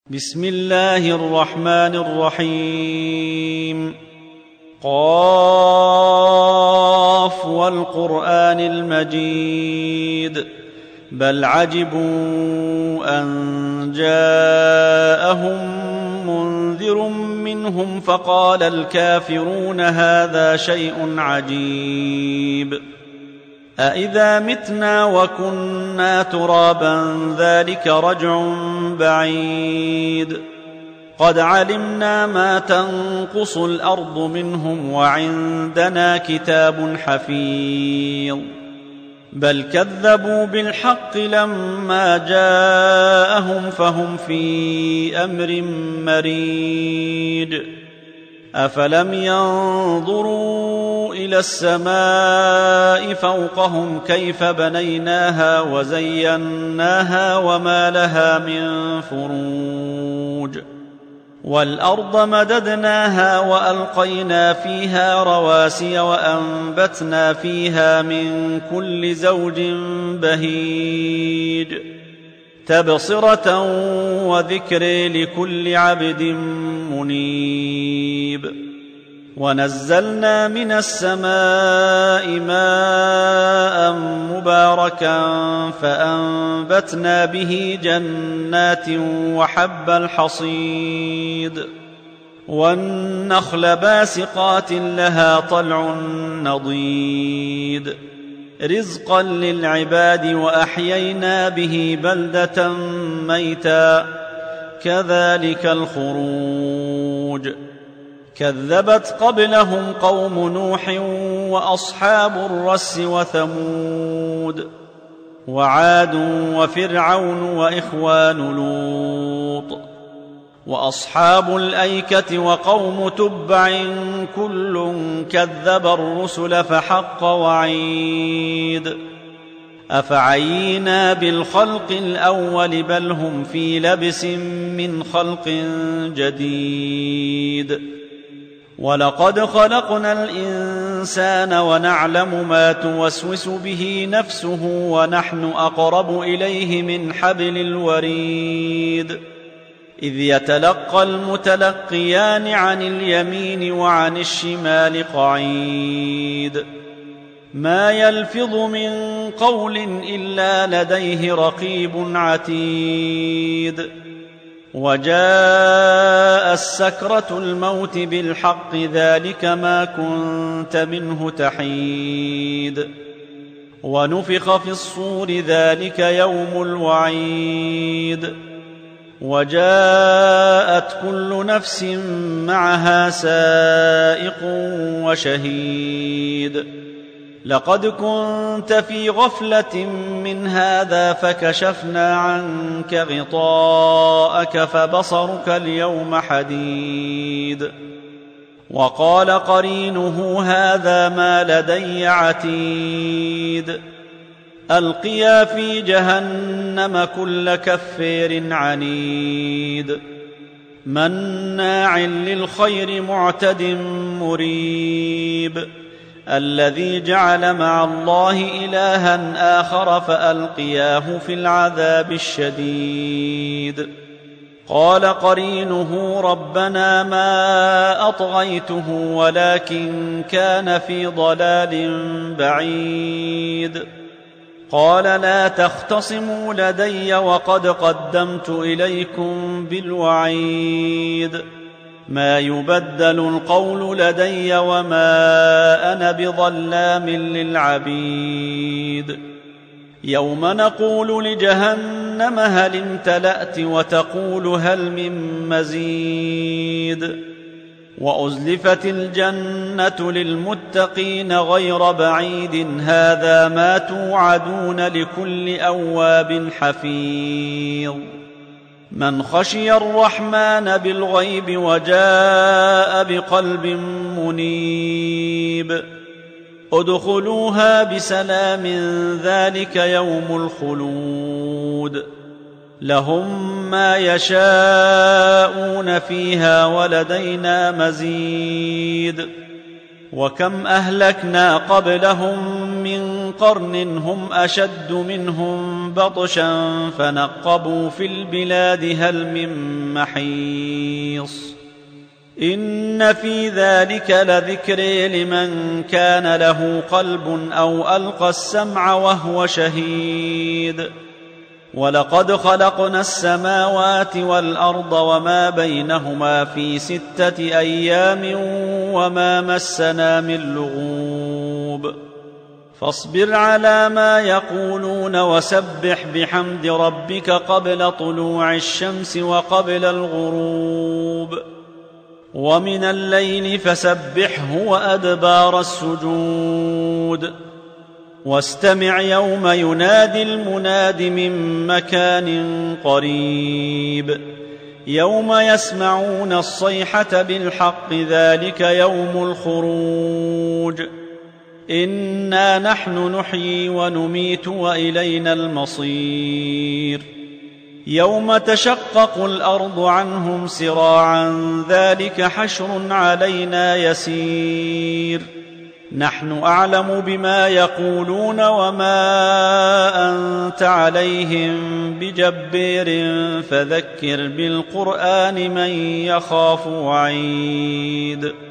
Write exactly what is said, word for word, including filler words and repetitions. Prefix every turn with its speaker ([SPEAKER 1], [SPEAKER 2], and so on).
[SPEAKER 1] بسم الله الرحمن الرحيم. قاف والقرآن المجيد بل عجبوا أن جاءهم منذر منهم فقال الكافرون هذا شيء عجيب أإذا متنا وكنا ترابا ذلك رجع بعيد قد علمنا ما تنقص الأرض منهم وعندنا كتاب حفيظ بل كذبوا بالحق لما جاءهم فهم في أمر مريج أفلم ينظروا إلى السماء فوقهم كيف بنيناها وزيناها وما لها من فروج والأرض مددناها وألقينا فيها رواسي وأنبتنا فيها من كل زوج بهيج تبصرة وذكر لكل عبد منيب ونزلنا من السماء ماء مباركا فأنبتنا به جنات وحب الحصيد والنخل باسقات لها طلع نضيد رزقا للعباد وأحيينا به بلدة ميتا كذلك الخروج كذبت قبلهم قوم نوح وأصحاب الرس وثمود وعاد وفرعون وإخوان لوط وأصحاب الأيكة وقوم تبع كل كذب الرسل فحق وعيد أفعينا بالخلق الأول بل هم في لبس من خلق جديد ولقد خلقنا الإنسان ونعلم ما توسوس به نفسه ونحن أقرب إليه من حبل الوريد إذ يتلقى المتلقيان عن اليمين وعن الشمال قعيد ما يلفظ من قول إلا لديه رقيب عتيد وجاء السكرة الموت بالحق ذلك ما كنت منه تحيد ونفخ في الصور ذلك يوم الوعيد وجاءت كل نفس معها سائق وشهيد لقد كنت في غفلة من هذا فكشفنا عنك غطاءك فبصرك اليوم حديد وقال قرينه هذا ما لدي عتيد ألقيا في جهنم كل كفير عنيد مناع للخير معتد مريب الذي جعل مع الله إلها آخر فألقياه في العذاب الشديد قال قرينه ربنا ما أطغيته ولكن كان في ضلال بعيد قال لا تختصموا لدي وقد قدمت إليكم بالوعيد ما يبدل القول لدي وما أنا بظلام للعبيد يوم نقول لجهنم هل امتلأت وتقول هل من مزيد وأزلفت الجنة للمتقين غير بعيد هذا ما توعدون لكل أواب حفيظ من خشي الرحمن بالغيب وجاء بقلب منيب ادخلوها بسلام ذلك يوم الخلود لهم ما يشاءون فيها ولدينا مزيد وكم أهلكنا قبلهم من قرن هم أشد منهم بطشا فنقبوا في البلاد هل من محيص إن في ذلك لذكر لمن كان له قلب أو ألقى السمع وهو شهيد ولقد خلقنا السماوات والأرض وما بينهما في ستة أيام وما مسنا من لغوب فاصبر على ما يقولون وسبح بحمد ربك قبل طلوع الشمس وقبل الغروب ومن الليل فسبحه وأدبار السجود واستمع يوم ينادي المناد من مكان قريب يوم يسمعون الصيحة بالحق ذلك يوم الخروج إنا نحن نحيي ونميت وإلينا المصير يوم تشقق الأرض عنهم سراعا ذلك حشر علينا يسير نحن أعلم بما يقولون وما أنت عليهم بجبير فذكر بالقرآن من يخاف وعيد